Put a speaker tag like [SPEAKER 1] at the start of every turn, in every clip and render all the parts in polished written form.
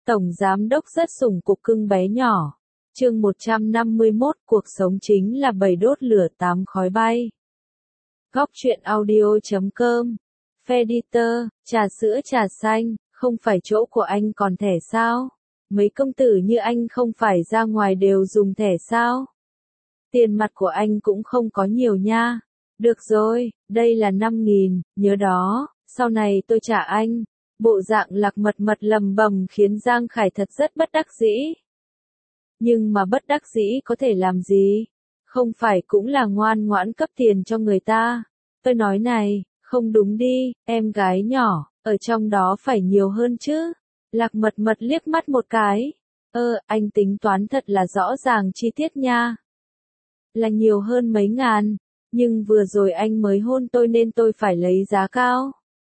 [SPEAKER 1] Tổng giám đốc rất sủng cục cưng bé nhỏ. Chương 151, cuộc sống chính là bầy đốt lửa tám khói bay. Góc truyện audio.com. Feditor, trà sữa trà xanh, không phải chỗ của anh còn thẻ sao? Mấy công tử như anh không phải ra ngoài đều dùng thẻ sao? Tiền mặt của anh cũng không có nhiều nha. Được rồi, đây là 5.000, nhớ đó, sau này tôi trả anh. Bộ dạng Lạc Mật Mật lầm bầm khiến Giang Khải thật rất bất đắc dĩ. Nhưng mà bất đắc dĩ có thể làm gì? Không phải cũng là ngoan ngoãn cấp tiền cho người ta. Tôi nói này, không đúng đi, em gái nhỏ, ở trong đó phải nhiều hơn chứ. Lạc Mật Mật liếc mắt một cái. Anh tính toán thật là rõ ràng chi tiết nha. Là nhiều hơn mấy ngàn, nhưng vừa rồi anh mới hôn tôi nên tôi phải lấy giá cao.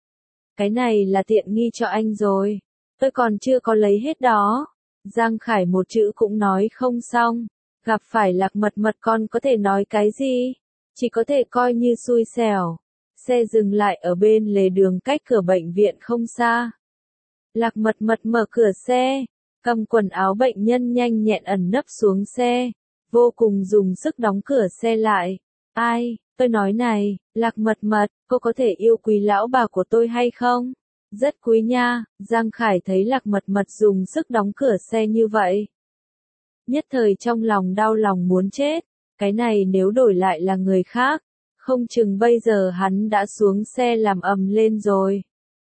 [SPEAKER 1] Cái này là tiện nghi cho anh rồi. Tôi còn chưa có lấy hết đó. Giang Khải một chữ cũng nói không xong. Gặp phải Lạc Mật Mật con có thể nói cái gì? Chỉ có thể coi như xui xẻo. Xe dừng lại ở bên lề đường cách cửa bệnh viện không xa. Lạc Mật Mật mở cửa xe, cầm quần áo bệnh nhân nhanh nhẹn ẩn nấp xuống xe, vô cùng dùng sức đóng cửa xe lại. Ai, tôi nói này, Lạc Mật Mật, cô có thể yêu quý lão bà của tôi hay không? Rất quý nha. Giang Khải thấy Lạc Mật Mật dùng sức đóng cửa xe như vậy. Nhất thời trong lòng đau lòng muốn chết, cái này nếu đổi lại là người khác, không chừng bây giờ hắn đã xuống xe làm ầm lên rồi.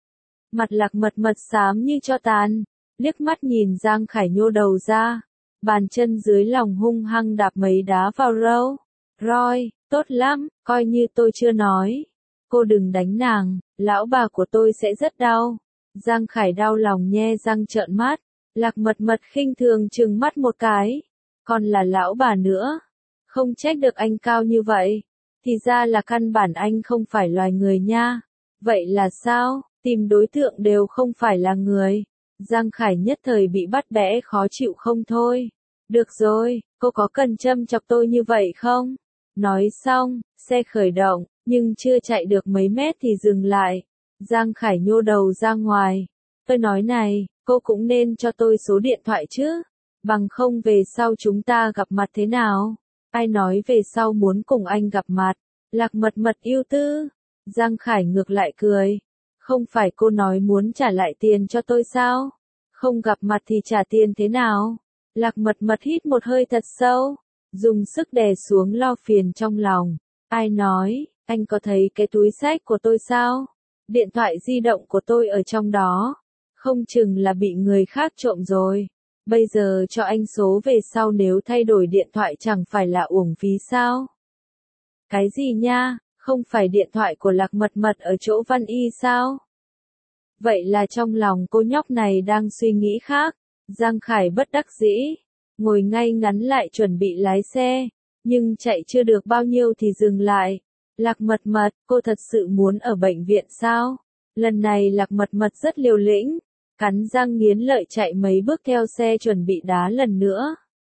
[SPEAKER 1] Mặt Lạc Mật Mật xám như tro tàn, liếc mắt nhìn Giang Khải nhô đầu ra, bàn chân dưới lòng hung hăng đạp mấy đá vào râu. Rồi, tốt lắm, coi như tôi chưa nói. Cô đừng đánh nàng, lão bà của tôi sẽ rất đau. Giang Khải đau lòng nhe răng trợn mắt, Lạc Mật Mật khinh thường trừng mắt một cái. Còn là lão bà nữa. Không trách được anh cao như vậy. Thì ra là căn bản anh không phải loài người nha. Vậy là sao? Tìm đối tượng đều không phải là người. Giang Khải nhất thời bị bắt bẽ khó chịu không thôi. Được rồi, cô có cần châm chọc tôi như vậy không? Nói xong, xe khởi động, nhưng chưa chạy được mấy mét thì dừng lại. Giang Khải nhô đầu ra ngoài. Tôi nói này, cô cũng nên cho tôi số điện thoại chứ. Bằng không về sau chúng ta gặp mặt thế nào? Ai nói về sau muốn cùng anh gặp mặt? Lạc Mật Mật yêu tư. Giang Khải ngược lại cười. Không phải cô nói muốn trả lại tiền cho tôi sao? Không gặp mặt thì trả tiền thế nào? Lạc Mật Mật hít một hơi thật sâu, dùng sức đè xuống lo phiền trong lòng. Ai nói, anh có thấy cái túi xách của tôi sao? Điện thoại di động của tôi ở trong đó. Không chừng là bị người khác trộm rồi. Bây giờ cho anh số về sau nếu thay đổi điện thoại chẳng phải là uổng phí sao? Cái gì nha, không phải điện thoại của Lạc Mật Mật ở chỗ Văn Y sao? Vậy là trong lòng cô nhóc này đang suy nghĩ khác. Giang Khải bất đắc dĩ, ngồi ngay ngắn lại chuẩn bị lái xe, nhưng chạy chưa được bao nhiêu thì dừng lại. Lạc Mật Mật, cô thật sự muốn ở bệnh viện sao? Lần này Lạc Mật Mật rất liều lĩnh, cắn răng nghiến lợi chạy mấy bước theo xe chuẩn bị đá lần nữa.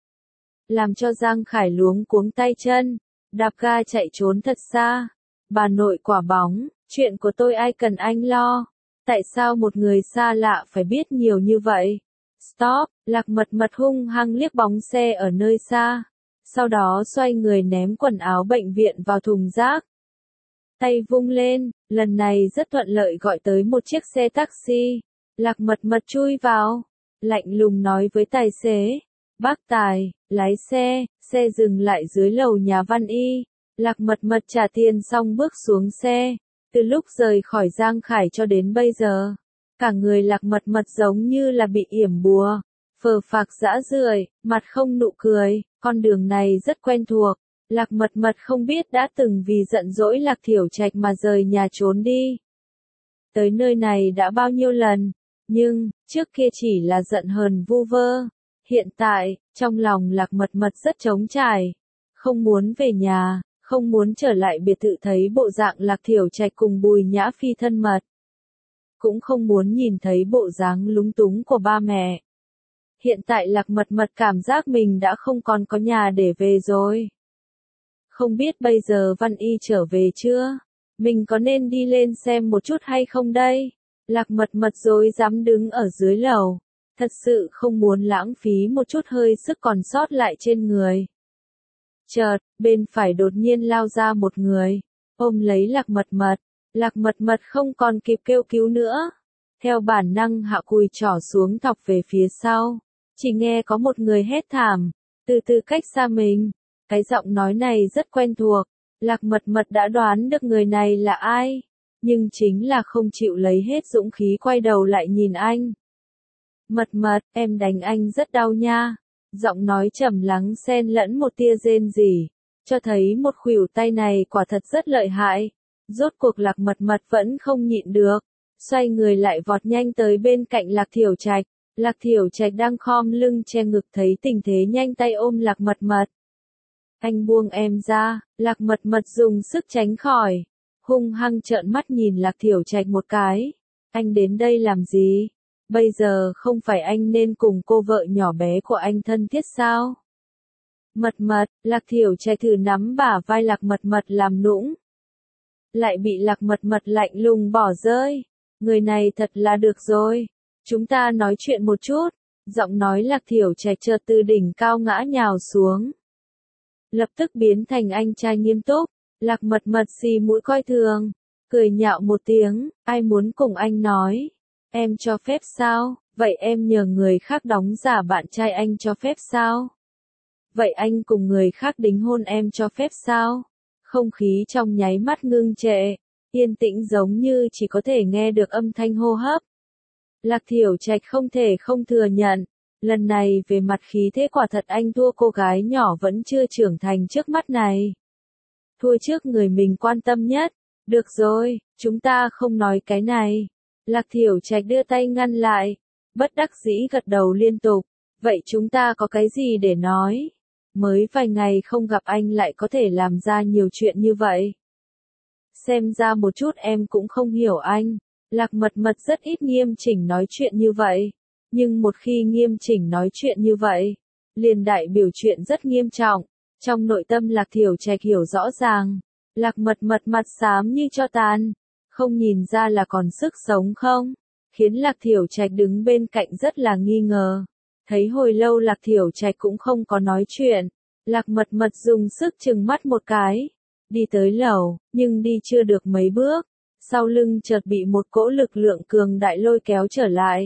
[SPEAKER 1] Làm cho Giang Khải luống cuống tay chân, đạp ga chạy trốn thật xa. Bà nội quả bóng, chuyện của tôi ai cần anh lo. Tại sao một người xa lạ phải biết nhiều như vậy? Stop, Lạc Mật Mật hung hăng liếc bóng xe ở nơi xa. Sau đó xoay người ném quần áo bệnh viện vào thùng rác. Tay vung lên, lần này rất thuận lợi gọi tới một chiếc xe taxi. Lạc Mật Mật chui vào, lạnh lùng nói với tài xế. Bác Tài, lái xe, xe dừng lại dưới lầu nhà Văn Y. Lạc Mật Mật trả tiền xong bước xuống xe. Từ lúc rời khỏi Giang Khải cho đến bây giờ, cả người Lạc Mật Mật giống như là bị yểm bùa, phờ phạc rã rượi, mặt không nụ cười, con đường này rất quen thuộc. Lạc Mật Mật không biết đã từng vì giận dỗi Lạc Thiểu Trạch mà rời nhà trốn đi. Tới nơi này đã bao nhiêu lần, nhưng, trước kia chỉ là giận hờn vu vơ. Hiện tại, trong lòng Lạc Mật Mật rất trống trải, không muốn về nhà. Không muốn trở lại biệt thự thấy bộ dạng Lạc Thiểu Trạch cùng Bùi Nhã Phi thân mật. Cũng không muốn nhìn thấy bộ dáng lúng túng của ba mẹ. Hiện tại Lạc Mật Mật cảm giác mình đã không còn có nhà để về rồi. Không biết bây giờ Văn Y trở về chưa? Mình có nên đi lên xem một chút hay không đây? Lạc Mật Mật rối rắm đứng ở dưới lầu. thật sự không muốn lãng phí một chút hơi sức còn sót lại trên người. Chợt, bên phải đột nhiên lao ra một người, ôm lấy Lạc Mật Mật. Lạc Mật Mật không còn kịp kêu cứu nữa. Theo bản năng hạ cùi trỏ xuống thọc về phía sau. Chỉ nghe có một người hét thảm, từ từ cách xa mình. Cái giọng nói này rất quen thuộc. Lạc Mật Mật đã đoán được người này là ai. Nhưng chính là không chịu lấy hết dũng khí quay đầu lại nhìn anh. Mật Mật, em đánh anh rất đau nha. Giọng nói trầm lắng xen lẫn một tia rên rỉ, cho thấy một khuỷu tay này quả thật rất lợi hại. Rốt cuộc Lạc Mật Mật vẫn không nhịn được, xoay người lại vọt nhanh tới bên cạnh Lạc Thiểu Trạch. Lạc Thiểu Trạch đang khom lưng che ngực thấy tình thế nhanh tay ôm Lạc Mật Mật. Anh buông em ra, Lạc Mật Mật dùng sức tránh khỏi, hung hăng trợn mắt nhìn Lạc Thiểu Trạch một cái. Anh đến đây làm gì? Bây giờ không phải anh nên cùng cô vợ nhỏ bé của anh thân thiết sao? Mật Mật, Lạc Thiểu Trạch thử nắm bả vai Lạc Mật Mật làm nũng. Lại bị Lạc Mật Mật lạnh lùng bỏ rơi. Người này thật là được rồi. Chúng ta nói chuyện một chút. Giọng nói Lạc Thiểu Trạch chợt từ đỉnh cao ngã nhào xuống. Lập tức biến thành anh trai nghiêm túc. Lạc Mật Mật xì mũi coi thường, cười nhạo một tiếng, ai muốn cùng anh nói? Em cho phép sao? Vậy em nhờ người khác đóng giả bạn trai anh cho phép sao? Vậy anh cùng người khác đính hôn em cho phép sao? Không khí trong nháy mắt ngưng trệ, yên tĩnh giống như chỉ có thể nghe được âm thanh hô hấp. Lạc Thiểu Trạch không thể không thừa nhận, lần này về mặt khí thế quả thật anh thua cô gái nhỏ vẫn chưa trưởng thành trước mắt này. Thua trước người mình quan tâm nhất. Được rồi, chúng ta không nói cái này. Lạc Thiểu Trạch đưa tay ngăn lại, bất đắc dĩ gật đầu liên tục. Vậy chúng ta có cái gì để nói? Mới vài ngày không gặp anh lại có thể làm ra nhiều chuyện như vậy. Xem ra một chút em cũng không hiểu anh. Lạc Mật Mật rất ít nghiêm chỉnh nói chuyện như vậy. Nhưng một khi nghiêm chỉnh nói chuyện như vậy, liền đại biểu chuyện rất nghiêm trọng. Trong nội tâm Lạc Thiểu Trạch hiểu rõ ràng. Lạc Mật Mật mặt xám như tro tàn. Không nhìn ra là còn sức sống không? Khiến Lạc Thiểu Trạch đứng bên cạnh rất là nghi ngờ. Thấy hồi lâu Lạc Thiểu Trạch cũng không có nói chuyện. Lạc Mật Mật dùng sức trừng mắt một cái. Đi tới lầu, nhưng đi chưa được mấy bước. Sau lưng chợt bị một cỗ lực lượng cường đại lôi kéo trở lại.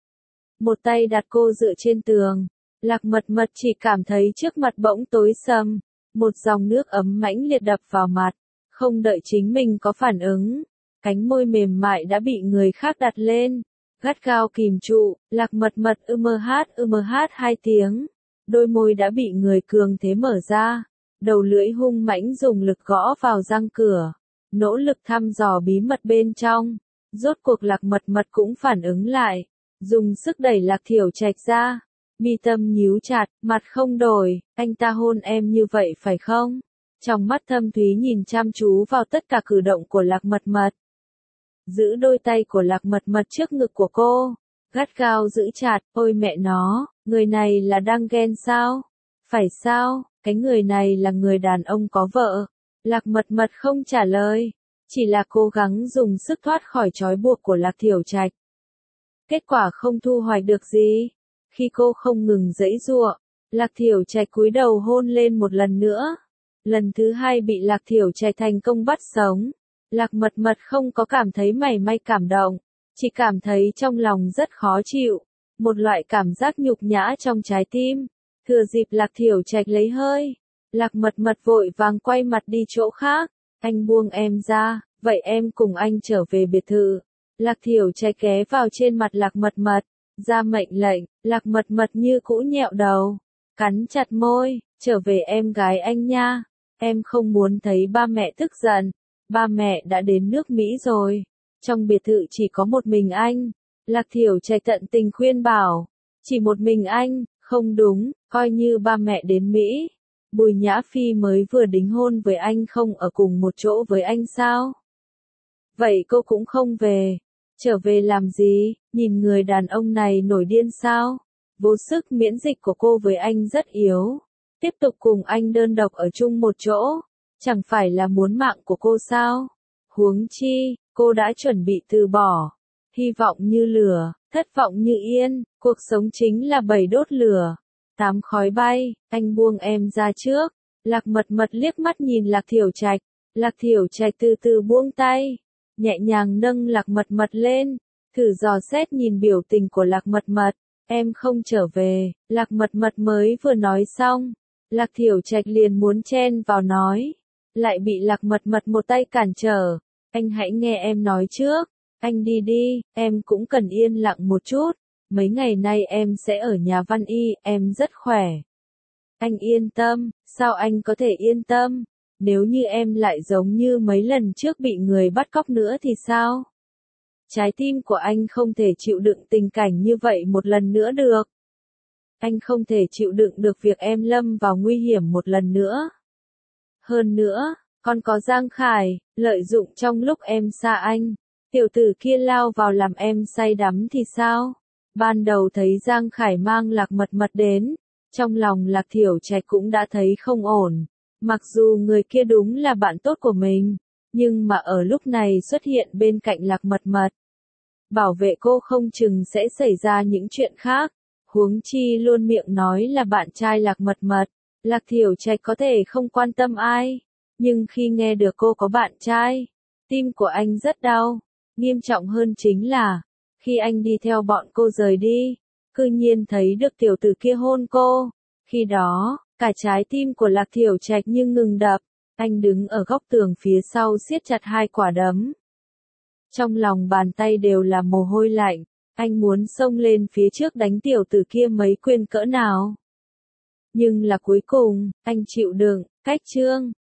[SPEAKER 1] Một tay đặt cô dựa trên tường. Lạc Mật Mật chỉ cảm thấy trước mặt bỗng tối sầm. Một dòng nước ấm mãnh liệt đập vào mặt. Không đợi chính mình có phản ứng. Cánh môi mềm mại đã bị người khác đặt lên. Gắt gao kìm trụ, Lạc Mật Mật ưm hát hai tiếng. Đôi môi đã bị người cường thế mở ra. Đầu lưỡi hung mãnh dùng lực gõ vào răng cửa. Nỗ lực thăm dò bí mật bên trong. Rốt cuộc Lạc Mật Mật cũng phản ứng lại. Dùng sức đẩy Lạc Thiểu Trạch ra. Mi tâm nhíu chặt, mặt không đổi. Anh ta hôn em như vậy phải không? Trong mắt thâm thúy nhìn chăm chú vào tất cả cử động của Lạc Mật Mật. Giữ đôi tay của Lạc Mật Mật trước ngực của cô. Gắt gao giữ chặt, ôi mẹ nó, người này là đang ghen sao? Phải sao, cái người này là người đàn ông có vợ. Lạc Mật Mật không trả lời, chỉ là cố gắng dùng sức thoát khỏi trói buộc của Lạc Thiểu Trạch. Kết quả không thu hoạch được gì. Khi cô không ngừng giãy giụa, Lạc Thiểu Trạch cúi đầu hôn lên một lần nữa. Lần thứ hai bị Lạc Thiểu Trạch thành công bắt sống. Lạc Mật Mật không có cảm thấy mảy may cảm động, chỉ cảm thấy trong lòng rất khó chịu, một loại cảm giác nhục nhã trong trái tim. Thừa dịp Lạc Thiểu Trạch lấy hơi, Lạc Mật Mật vội vàng quay mặt đi chỗ khác. Anh buông em ra, vậy em cùng anh trở về biệt thự. Lạc Thiểu Trạch ghé vào trên mặt Lạc Mật Mật, ra mệnh lệnh. Lạc Mật Mật như cũ nhẹo đầu, cắn chặt môi, trở về em gái anh nha. Em không muốn thấy ba mẹ tức giận. Ba mẹ đã đến nước Mỹ rồi. Trong biệt thự chỉ có một mình anh. Lạc Thiểu Trạch tận tình khuyên bảo. Chỉ một mình anh, không đúng, coi như ba mẹ đến Mỹ. Bùi Nhã Phi mới vừa đính hôn với anh không ở cùng một chỗ với anh sao? Vậy cô cũng không về. Trở về làm gì? Nhìn người đàn ông này nổi điên sao? Vô sức miễn dịch của cô với anh rất yếu. Tiếp tục cùng anh đơn độc ở chung một chỗ. Chẳng phải là muốn mạng của cô sao? Huống chi, cô đã chuẩn bị từ bỏ. Hy vọng như lửa, thất vọng như yên, cuộc sống chính là 7 đốt lửa, 8 khói bay, anh buông em ra trước. Lạc Mật Mật liếc mắt nhìn Lạc Thiểu Trạch, Lạc Thiểu Trạch từ từ buông tay, nhẹ nhàng nâng Lạc Mật Mật lên, thử dò xét nhìn biểu tình của Lạc Mật Mật, em không trở về, Lạc Mật Mật mới vừa nói xong, Lạc Thiểu Trạch liền muốn chen vào nói, lại bị Lạc Mật Mật một tay cản trở, anh hãy nghe em nói trước, anh đi đi, em cũng cần yên lặng một chút, mấy ngày nay em sẽ ở nhà Văn Y, em rất khỏe. Anh yên tâm, sao anh có thể yên tâm? Nếu như em lại giống như mấy lần trước bị người bắt cóc nữa thì sao? Trái tim của anh không thể chịu đựng tình cảnh như vậy một lần nữa được. Anh không thể chịu đựng được việc em lâm vào nguy hiểm một lần nữa. Hơn nữa, còn có Giang Khải, lợi dụng trong lúc em xa anh, tiểu tử kia lao vào làm em say đắm thì sao? Ban đầu thấy Giang Khải mang Lạc Mật Mật đến, trong lòng Lạc Thiểu Trạch cũng đã thấy không ổn. Mặc dù người kia đúng là bạn tốt của mình, nhưng mà ở lúc này xuất hiện bên cạnh Lạc Mật Mật. Bảo vệ cô không chừng sẽ xảy ra những chuyện khác, huống chi luôn miệng nói là bạn trai Lạc Mật Mật. Lạc Thiểu Trạch có thể không quan tâm ai, nhưng khi nghe được cô có bạn trai, tim của anh rất đau. Nghiêm trọng hơn chính là, khi anh đi theo bọn cô rời đi, cư nhiên thấy được tiểu tử kia hôn cô. Khi đó, cả trái tim của Lạc Thiểu Trạch như ngừng đập, anh đứng ở góc tường phía sau siết chặt hai quả đấm. Trong lòng bàn tay đều là mồ hôi lạnh, anh muốn xông lên phía trước đánh tiểu tử kia mấy quyền cỡ nào. Nhưng là cuối cùng, anh chịu đựng, cách chương.